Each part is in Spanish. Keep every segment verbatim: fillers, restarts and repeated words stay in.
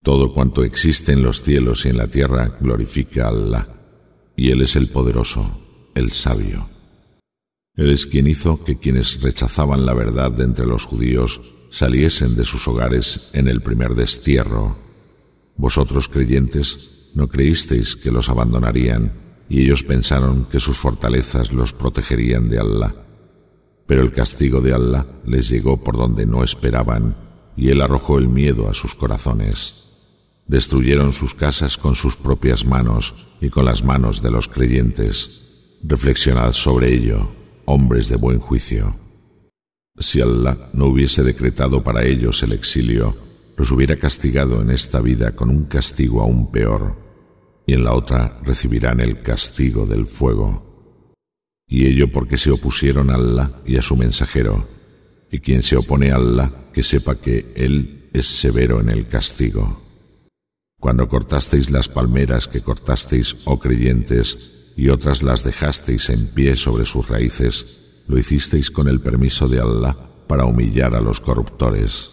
Todo cuanto existe en los cielos y en la tierra glorifica a Allah, y Él es el poderoso, el sabio. Él es quien hizo que quienes rechazaban la verdad de entre los judíos saliesen de sus hogares en el primer destierro. Vosotros, creyentes, no creísteis que los abandonarían, y ellos pensaron que sus fortalezas los protegerían de Allah. Pero el castigo de Allah les llegó por donde no esperaban, y Él arrojó el miedo a sus corazones. Destruyeron sus casas con sus propias manos y con las manos de los creyentes. Reflexionad sobre ello, hombres de buen juicio. Si Allah no hubiese decretado para ellos el exilio, los hubiera castigado en esta vida con un castigo aún peor, y en la otra recibirán el castigo del fuego. Y ello porque se opusieron a Allah y a su mensajero, y quien se opone a Allah, que sepa que Él es severo en el castigo. Cuando cortasteis las palmeras que cortasteis, oh creyentes, y otras las dejasteis en pie sobre sus raíces, lo hicisteis con el permiso de Allah para humillar a los corruptores.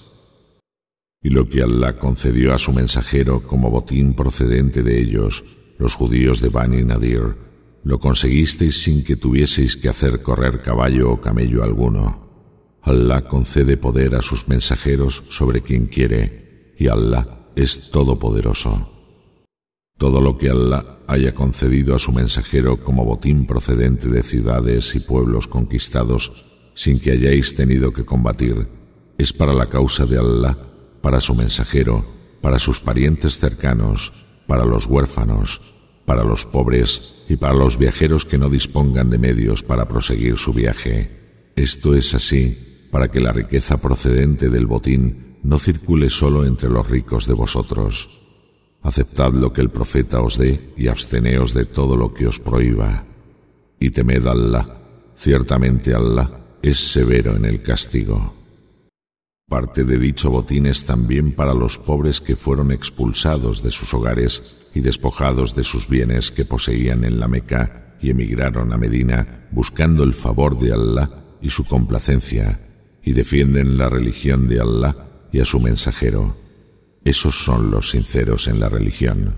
Y lo que Allah concedió a su mensajero como botín procedente de ellos, los judíos de Bani Nadir, lo conseguisteis sin que tuvieseis que hacer correr caballo o camello alguno. Allah concede poder a sus mensajeros sobre quien quiere, y Allah es todopoderoso. Todo lo que Allah haya concedido a su mensajero como botín procedente de ciudades y pueblos conquistados sin que hayáis tenido que combatir, es para la causa de Allah, para su mensajero, para sus parientes cercanos, para los huérfanos, para los pobres y para los viajeros que no dispongan de medios para proseguir su viaje. Esto es así para que la riqueza procedente del botín no circule solo entre los ricos de vosotros. Aceptad lo que el profeta os dé y absteneos de todo lo que os prohíba. Y temed a Allah, ciertamente Allah es severo en el castigo. Parte de dicho botín es también para los pobres que fueron expulsados de sus hogares y despojados de sus bienes que poseían en la Meca y emigraron a Medina buscando el favor de Allah y su complacencia, y defienden la religión de Allah y a su mensajero. Esos son los sinceros en la religión.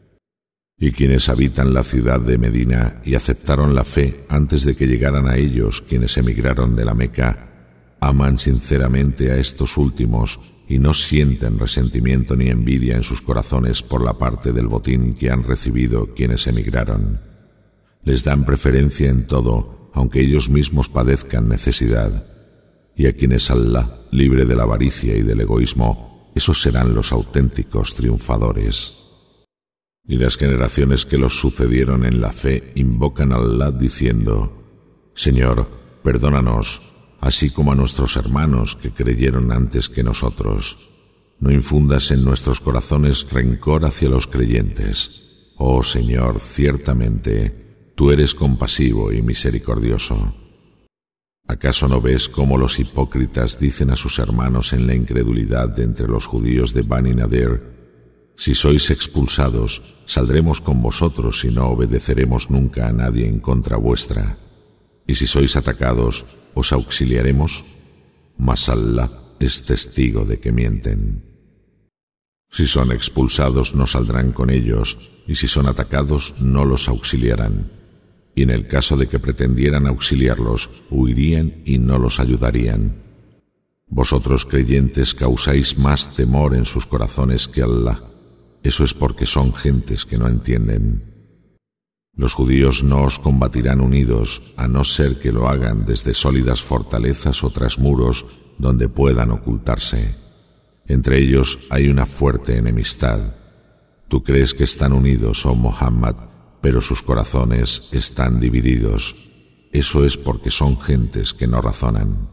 Y quienes habitan la ciudad de Medina y aceptaron la fe antes de que llegaran a ellos quienes emigraron de la Meca, aman sinceramente a estos últimos y no sienten resentimiento ni envidia en sus corazones por la parte del botín que han recibido quienes emigraron. Les dan preferencia en todo, aunque ellos mismos padezcan necesidad. Y a quienes Allah libre de la avaricia y del egoísmo, esos serán los auténticos triunfadores. Y las generaciones que los sucedieron en la fe invocan a Allah diciendo: Señor, perdónanos, así como a nuestros hermanos que creyeron antes que nosotros. No infundas en nuestros corazones rencor hacia los creyentes. Oh Señor, ciertamente, tú eres compasivo y misericordioso. ¿Acaso no ves cómo los hipócritas dicen a sus hermanos en la incredulidad de entre los judíos de Bani Nadir: si sois expulsados, saldremos con vosotros y no obedeceremos nunca a nadie en contra vuestra? Y si sois atacados, ¿os auxiliaremos? Mas Allah es testigo de que mienten. Si son expulsados, no saldrán con ellos, y si son atacados, no los auxiliarán. Y en el caso de que pretendieran auxiliarlos, huirían y no los ayudarían. Vosotros, creyentes, causáis más temor en sus corazones que Allah. Eso es porque son gentes que no entienden. Los judíos no os combatirán unidos, a no ser que lo hagan desde sólidas fortalezas o tras muros donde puedan ocultarse. Entre ellos hay una fuerte enemistad. Tú crees que están unidos, oh Muhammad, pero sus corazones están divididos. Eso es porque son gentes que no razonan.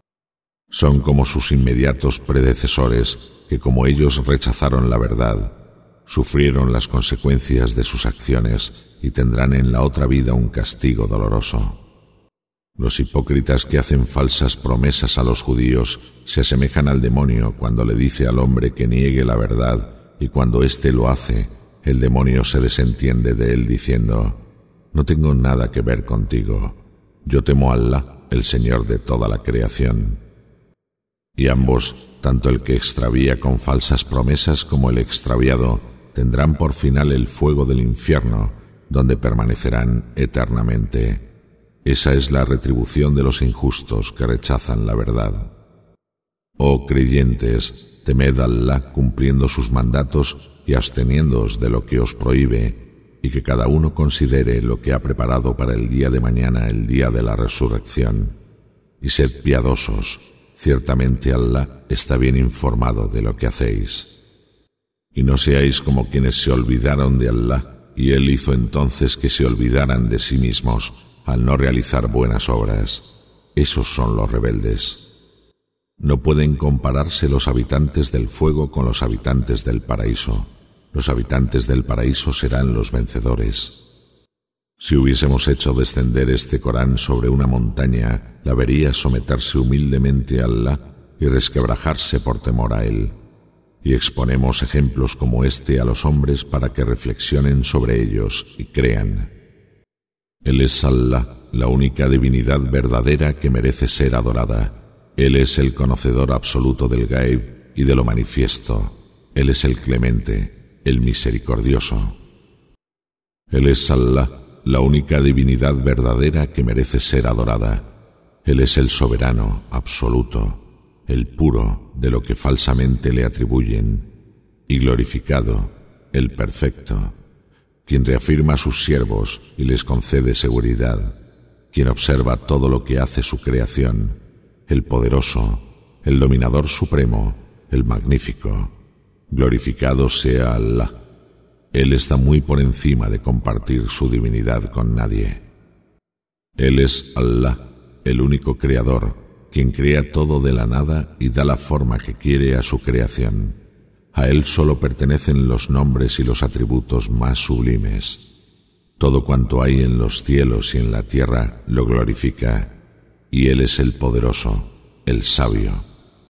Son como sus inmediatos predecesores, que como ellos rechazaron la verdad, sufrieron las consecuencias de sus acciones y tendrán en la otra vida un castigo doloroso. Los hipócritas que hacen falsas promesas a los judíos se asemejan al demonio cuando le dice al hombre que niegue la verdad, y cuando éste lo hace, el demonio se desentiende de él diciendo: no tengo nada que ver contigo, yo temo a Allah, el Señor de toda la creación. Y ambos, tanto el que extravía con falsas promesas como el extraviado, tendrán por final el fuego del infierno, donde permanecerán eternamente. Esa es la retribución de los injustos que rechazan la verdad. Oh creyentes, temed a Alá cumpliendo sus mandatos y absteniéndoos de lo que os prohíbe, y que cada uno considere lo que ha preparado para el día de mañana, el día de la resurrección. Y sed piadosos, ciertamente Alá está bien informado de lo que hacéis. Y no seáis como quienes se olvidaron de Alá, y Él hizo entonces que se olvidaran de sí mismos al no realizar buenas obras. Esos son los rebeldes. No pueden compararse los habitantes del fuego con los habitantes del paraíso. Los habitantes del paraíso serán los vencedores. Si hubiésemos hecho descender este Corán sobre una montaña, la verías someterse humildemente a Alá y resquebrajarse por temor a Él. Y exponemos ejemplos como este a los hombres para que reflexionen sobre ellos y crean. Él es Alá, la única divinidad verdadera que merece ser adorada. Él es el conocedor absoluto del Gaib y de lo manifiesto. Él es el clemente, el misericordioso. Él es Alá, la única divinidad verdadera que merece ser adorada. Él es el soberano, absoluto, el puro de lo que falsamente le atribuyen, y glorificado, el perfecto, quien reafirma a sus siervos y les concede seguridad, quien observa todo lo que hace su creación, el poderoso, el dominador supremo, el magnífico. Glorificado sea Alá. Él está muy por encima de compartir su divinidad con nadie. Él es Alá, el único creador, quien crea todo de la nada y da la forma que quiere a su creación. A Él solo pertenecen los nombres y los atributos más sublimes. Todo cuanto hay en los cielos y en la tierra lo glorifica, y Él es el poderoso, el sabio.